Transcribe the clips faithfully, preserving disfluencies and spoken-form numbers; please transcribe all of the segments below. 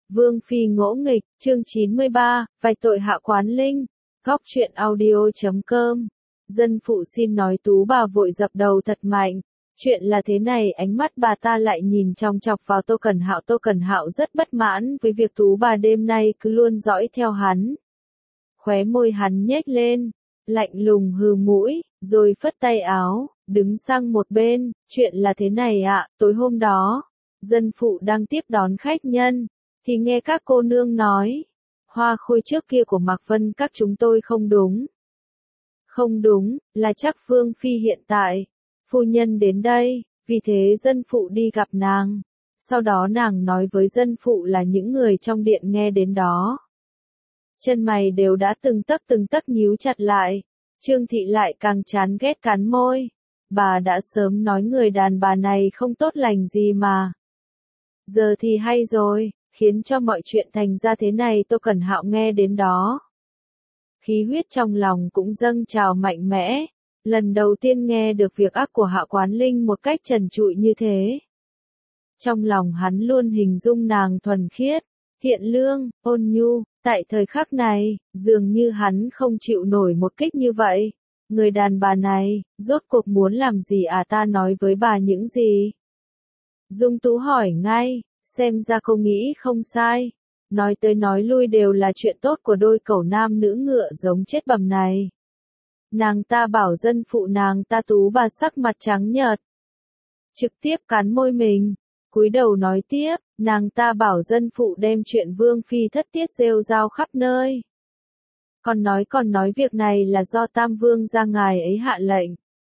Vương Phi ngỗ nghịch, chương chín mươi ba, vạch tội Hạ Quán Linh. Góc truyện audio chấm com. Dân phụ xin nói Tú bà vội dập đầu thật mạnh. Chuyện là thế này, ánh mắt bà ta lại nhìn chòng chọc vào Tô Cẩn Hạo. Tô Cẩn Hạo rất bất mãn với việc Tú bà đêm nay cứ luôn dõi theo hắn. Khóe môi hắn nhếch lên, lạnh lùng hừ mũi, rồi phất tay áo, đứng sang một bên. Chuyện là thế này ạ, tối hôm đó, dân phụ đang tiếp đón khách nhân, thì nghe các cô nương nói, hoa khôi trước kia của Mạc Vân các chúng tôi không đúng. Không đúng, là chắc Vương Phi hiện tại, phu nhân đến đây, vì thế dân phụ đi gặp nàng. Sau đó nàng nói với dân phụ là những người trong điện nghe đến đó. Chân mày đều đã từng tấc từng tấc nhíu chặt lại. Trương Thị lại càng chán ghét cắn môi. Bà đã sớm nói người đàn bà này không tốt lành gì mà. Giờ thì hay rồi, khiến cho mọi chuyện thành ra thế này. Tô Cẩn Hạo nghe đến đó, khí huyết trong lòng cũng dâng trào mạnh mẽ. Lần đầu tiên nghe được việc ác của Hạ Quán Linh một cách trần trụi như thế. Trong lòng hắn luôn hình dung nàng thuần khiết, thiện lương, ôn nhu. Tại thời khắc này, dường như hắn không chịu nổi một kích như vậy. Người đàn bà này, rốt cuộc muốn làm gì à? Ta nói với bà những gì? Dung Tú hỏi ngay, xem ra cô nghĩ không sai. Nói tới nói lui đều là chuyện tốt của đôi cẩu nam nữ ngựa giống chết bầm này. Nàng ta bảo dân phụ nàng ta. Tú bà sắc mặt trắng nhợt, trực tiếp cắn môi mình, cúi đầu nói tiếp. Nàng ta bảo dân phụ đem chuyện Vương Phi thất tiết rêu rao khắp nơi. Còn nói còn nói việc này là do Tam Vương gia ngài ấy hạ lệnh.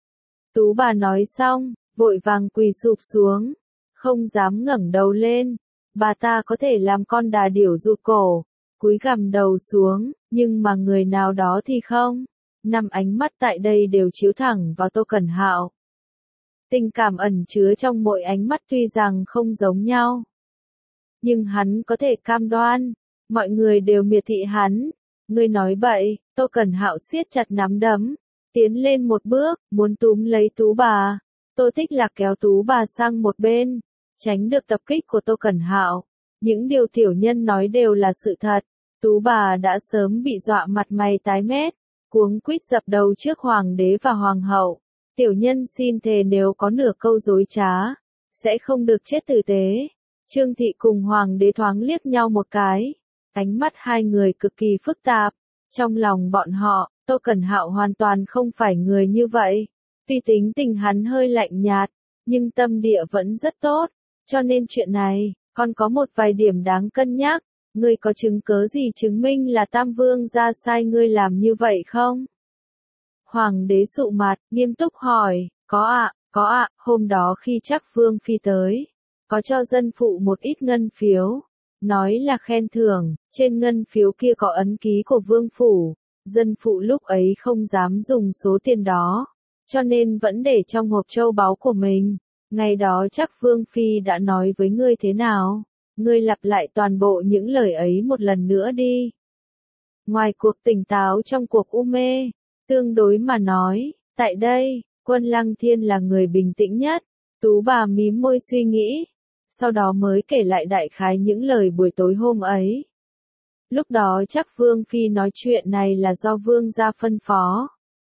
Tú bà nói xong, vội vàng quỳ sụp xuống, không dám ngẩng đầu lên. Bà ta có thể làm con đà điểu rụt cổ, cúi gằm đầu xuống, nhưng mà người nào đó thì không. Năm ánh mắt tại đây đều chiếu thẳng vào Tô Cẩn Hạo. Tình cảm ẩn chứa trong mỗi ánh mắt tuy rằng không giống nhau, nhưng hắn có thể cam đoan, mọi người đều miệt thị hắn. Ngươi nói bậy. Tô Cẩn Hạo siết chặt nắm đấm, tiến lên một bước, muốn túm lấy Tú bà. Tô Tích Lạc kéo Tú bà sang một bên, tránh được tập kích của Tô Cẩn Hạo. Những điều tiểu nhân nói đều là sự thật. Tú bà đã sớm bị dọa mặt mày tái mét, cuống quýt dập đầu trước hoàng đế và hoàng hậu. Tiểu nhân xin thề nếu có nửa câu dối trá, sẽ không được chết tử tế. Trương Thị cùng hoàng đế thoáng liếc nhau một cái. Ánh mắt hai người cực kỳ phức tạp. Trong lòng bọn họ, Tô Cẩn Hạo hoàn toàn không phải người như vậy. Tuy tính tình hắn hơi lạnh nhạt, nhưng tâm địa vẫn rất tốt. Cho nên chuyện này, còn có một vài điểm đáng cân nhắc. Ngươi có chứng cớ gì chứng minh là Tam Vương gia sai ngươi làm như vậy không? Hoàng đế sụ mặt, nghiêm túc hỏi. Có ạ, có ạ. Hôm đó khi chắc Vương Phi tới, có cho dân phụ một ít ngân phiếu, nói là khen thưởng. Trên ngân phiếu kia có ấn ký của Vương phủ. Dân phụ lúc ấy không dám dùng số tiền đó, cho nên vẫn để trong hộp châu báu của mình. Ngày đó chắc Vương Phi đã nói với ngươi thế nào? Ngươi lặp lại toàn bộ những lời ấy một lần nữa đi. Ngoài cuộc tỉnh táo trong cuộc u mê, tương đối mà nói, tại đây, Quân Lăng Thiên là người bình tĩnh nhất. Tú bà mím môi suy nghĩ, sau đó mới kể lại đại khái những lời buổi tối hôm ấy. Lúc đó chắc Vương Phi nói chuyện này là do Vương gia phân phó.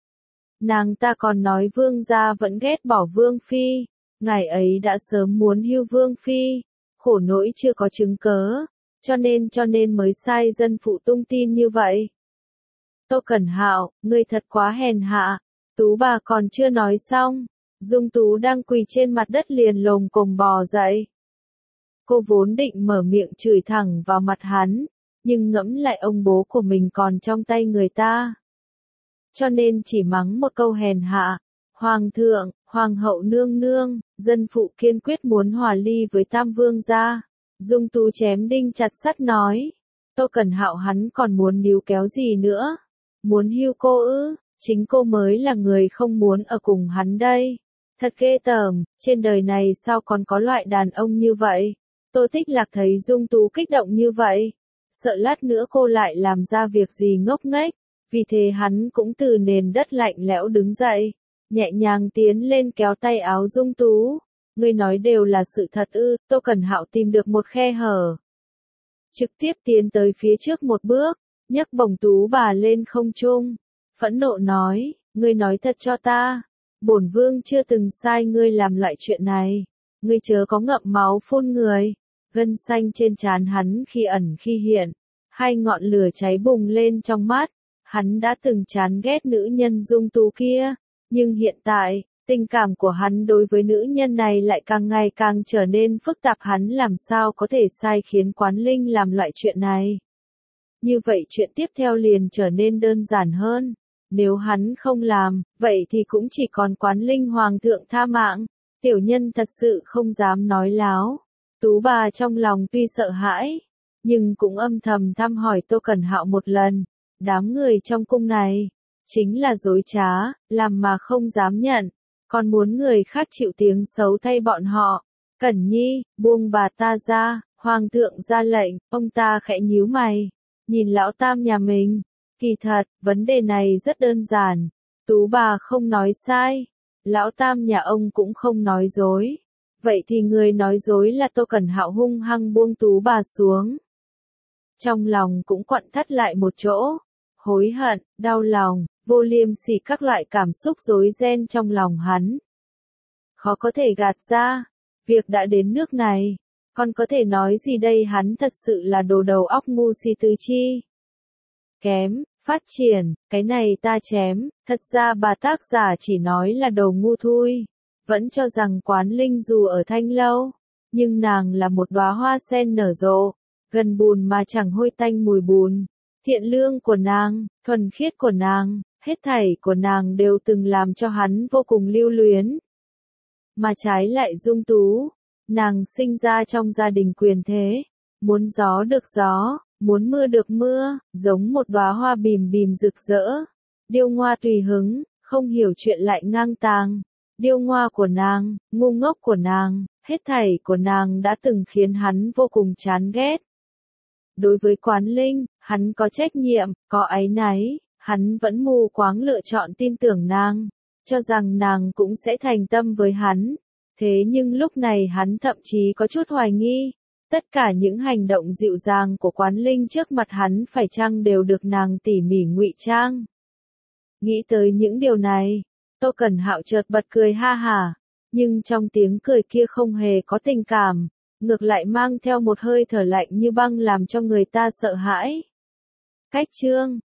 Nàng ta còn nói Vương gia vẫn ghét bỏ Vương Phi, ngài ấy đã sớm muốn hưu Vương Phi, khổ nỗi chưa có chứng cớ, cho nên cho nên mới sai dân phụ tung tin như vậy. Tô Cẩn Hạo, ngươi thật quá hèn hạ. Tú bà còn chưa nói xong, Dung Tú đang quỳ trên mặt đất liền lồm cồm bò dậy. Cô vốn định mở miệng chửi thẳng vào mặt hắn, nhưng ngẫm lại ông bố của mình còn trong tay người ta, cho nên chỉ mắng một câu hèn hạ. Hoàng thượng, hoàng hậu nương nương, dân phụ kiên quyết muốn hòa ly với Tam Vương gia. Dung Tú chém đinh chặt sắt nói. Tô Cẩn Hạo hắn còn muốn níu kéo gì nữa? Muốn hưu cô ư? Chính cô mới là người không muốn ở cùng hắn đây. Thật ghê tởm, trên đời này sao còn có loại đàn ông như vậy? Tô Tích Lạc thấy Dung Tú kích động như vậy, sợ lát nữa cô lại làm ra việc gì ngốc nghếch, vì thế hắn cũng từ nền đất lạnh lẽo đứng dậy, nhẹ nhàng tiến lên kéo tay áo Dung Tú. Ngươi nói đều là sự thật ư? Tô Cẩn Hạo tìm được một khe hở. trực tiếp tiến tới phía trước một bước, nhấc bổng Tú bà lên không trung, phẫn nộ nói, ngươi nói thật cho ta, bổn vương chưa từng sai ngươi làm loại chuyện này, ngươi chớ có ngậm máu phun người. Gân xanh trên trán hắn khi ẩn khi hiện, hai ngọn lửa cháy bùng lên trong mắt, hắn đã từng chán ghét nữ nhân Dung Tú kia, nhưng hiện tại, tình cảm của hắn đối với nữ nhân này lại càng ngày càng trở nên phức tạp, hắn làm sao có thể sai khiến Quán Linh làm loại chuyện này. Như vậy chuyện tiếp theo liền trở nên đơn giản hơn, nếu hắn không làm, vậy thì cũng chỉ còn Quán Linh hoàng thượng tha mạng, tiểu nhân thật sự không dám nói láo. Tú bà trong lòng tuy sợ hãi, nhưng cũng âm thầm thăm hỏi Tô Cẩn Hạo một lần, đám người trong cung này, chính là dối trá, làm mà không dám nhận, còn muốn người khác chịu tiếng xấu thay bọn họ. Cẩn Nhi, buông bà ta ra, hoàng thượng ra lệnh, ông ta khẽ nhíu mày, nhìn lão tam nhà mình, kỳ thật, vấn đề này rất đơn giản, Tú bà không nói sai, lão tam nhà ông cũng không nói dối. Vậy thì người nói dối là Tô Cẩn Hạo, hung hăng buông Tú bà xuống. Trong lòng cũng quặn thắt lại một chỗ, hối hận, đau lòng, vô liêm sỉ, các loại cảm xúc rối ren trong lòng hắn. Khó có thể gạt ra, việc đã đến nước này, còn có thể nói gì đây, hắn thật sự là đồ đầu óc ngu si tứ chi. Kém, phát triển, cái này ta chém, thật ra bà tác giả chỉ nói là đồ ngu thôi. Vẫn cho rằng Quán Linh dù ở Thanh Lâu, nhưng nàng là một đóa hoa sen nở rộ, gần bùn mà chẳng hôi tanh mùi bùn. Thiện lương của nàng, thuần khiết của nàng, hết thảy của nàng đều từng làm cho hắn vô cùng lưu luyến. Mà trái lại Dung Tú, nàng sinh ra trong gia đình quyền thế, muốn gió được gió, muốn mưa được mưa, giống một đóa hoa bìm bìm rực rỡ, điêu ngoa tùy hứng, không hiểu chuyện lại ngang tàng. Điêu ngoa của nàng, ngu ngốc của nàng, hết thảy của nàng đã từng khiến hắn vô cùng chán ghét. Đối với Quán Linh, hắn có trách nhiệm, có áy náy, hắn vẫn mù quáng lựa chọn tin tưởng nàng, cho rằng nàng cũng sẽ thành tâm với hắn. Thế nhưng lúc này hắn thậm chí có chút hoài nghi, tất cả những hành động dịu dàng của Quán Linh trước mặt hắn phải chăng đều được nàng tỉ mỉ ngụy trang. Nghĩ tới những điều này, Tô Cẩn Hạo chợt bật cười ha hả, nhưng trong tiếng cười kia không hề có tình cảm, ngược lại mang theo một hơi thở lạnh như băng làm cho người ta sợ hãi. Cách chương